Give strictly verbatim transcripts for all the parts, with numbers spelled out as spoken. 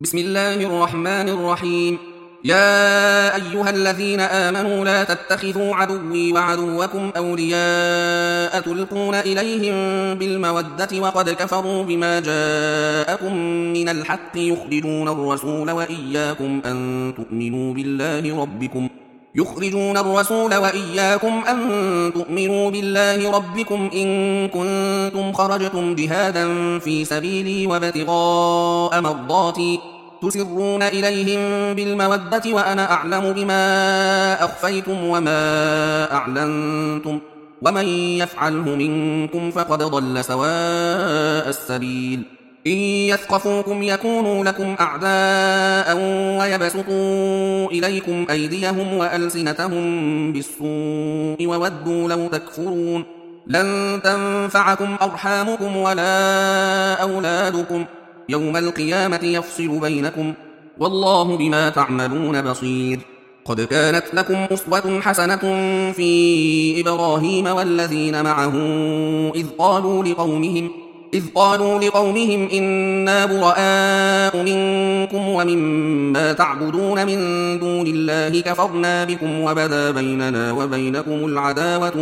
بسم الله الرحمن الرحيم. يا أيها الذين آمنوا لا تتخذوا عدوي وعدوكم أولياء تلقون إليهم بالمودة وقد كفروا بما جاءكم من الحق يخرجون الرسول وإياكم أن تؤمنوا بالله ربكم يخرجون الرسول وإياكم أن تؤمنوا بالله ربكم إن كنتم خرجتم جهادا في سبيلي وابتغاء مرضاتي تسرون إليهم بالمودة وأنا أعلم بما أخفيتم وما أعلنتم ومن يفعله منكم فقد ضل سواء السبيل. إن يثقفوكم يكونوا لكم أعداء ويبسطوا إليكم أيديهم وألسنتهم بالسوء وودوا لو تكفرون. لن تنفعكم أرحامكم ولا أولادكم يوم القيامة يفصل بينكم والله بما تعملون بصير. قد كانت لكم أسوة حسنة في إبراهيم والذين معه إذ قالوا لقومهم إذ قالوا لقومهم إنا براء منكم ومما تعبدون من دون الله كفرنا بكم وبدا بيننا وبينكم العداوة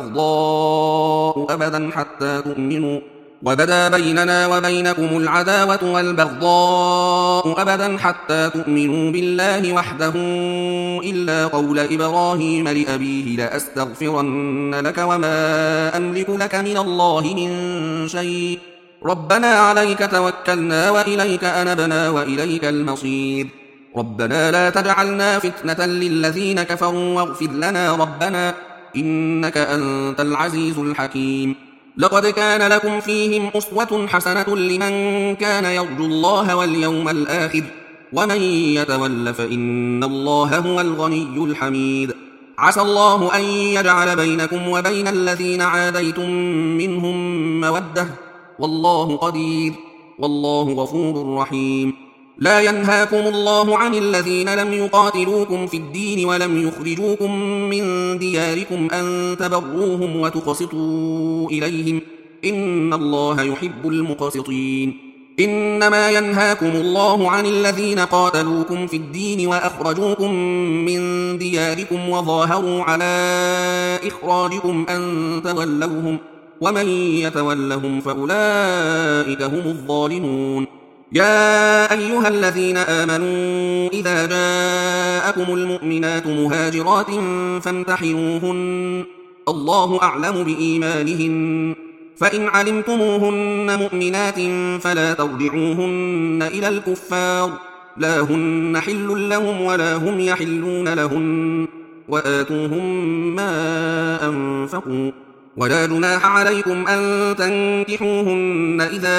والبغضاء أبدا حتى تؤمنوا وبدا بيننا وبينكم العداوة والبغضاء أبدا حتى تؤمنوا بالله وحده إلا قول إبراهيم لأبيه لأستغفرن لك وما أملك لك من الله من شيء ربنا عليك توكلنا وإليك أنبنا وإليك المصير. ربنا لا تجعلنا فتنة للذين كفروا واغفر لنا ربنا إنك أنت العزيز الحكيم. لقد كان لكم فيهم أسوة حسنة لمن كان يرجو الله واليوم الآخر ومن يتول فإن الله هو الغني الحميد. عسى الله أن يجعل بينكم وبين الذين عاديتم منهم مودة والله قدير والله غفور رحيم. لا ينهاكم الله عن الذين لم يقاتلوكم في الدين ولم يخرجوكم من دياركم أن تبروهم وتقسطوا إليهم إن الله يحب المقسطين. إنما ينهاكم الله عن الذين قاتلوكم في الدين وأخرجوكم من دياركم وظاهروا على إخراجكم أن تولوهم ومن يتولهم فأولئك هم الظالمون. يا أيها الذين آمنوا إذا جاءكم المؤمنات مهاجرات فامتحنوهن الله أعلم بإيمانهن فإن علمتموهن مؤمنات فلا ترجعوهن إلى الكفار لا هن حل لهم ولا هم يحلون لهن وآتوهم ما أنفقوا ولا جناح عليكم أن تنكحوهن إذا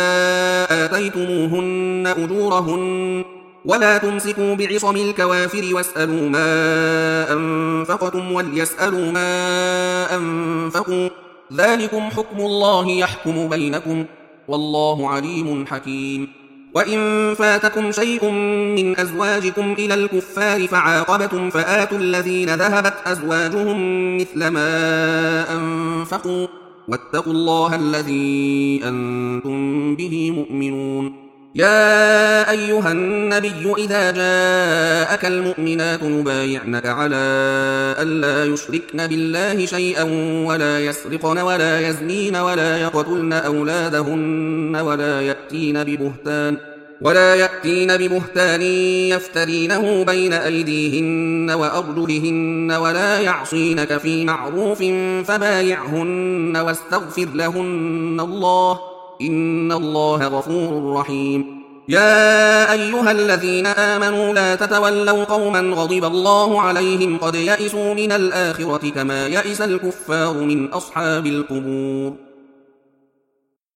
آتيتموهن أجورهن ولا تمسكوا بعصم الكوافر واسألوا ما أنفقتم وليسألوا ما أنفقوا ذلكم حكم الله يحكم بينكم والله عليم حكيم. وإن فاتكم شيء من أزواجكم إلى الكفار فعاقبتم فآتوا الذين ذهبت أزواجهم مثل ما أنفقوا واتقوا الله الذي أنتم به مؤمنون. يا أيها النبي إذا جاءك المؤمنات يبايعنك على ألا يشركن بالله شيئا ولا يسرقن ولا يزنين ولا يقتلن أولادهن ولا يأتين ببهتان ولا يأتين ببهتان يفترينه بين أيديهن وأرجلهن ولا يعصينك في معروف فبايعهن واستغفر لهن الله إن الله غفور رحيم. يا أيها الذين آمنوا لا تتولوا قوما غضب الله عليهم قد يئسوا من الآخرة كما يئس الكفار من أصحاب القبور.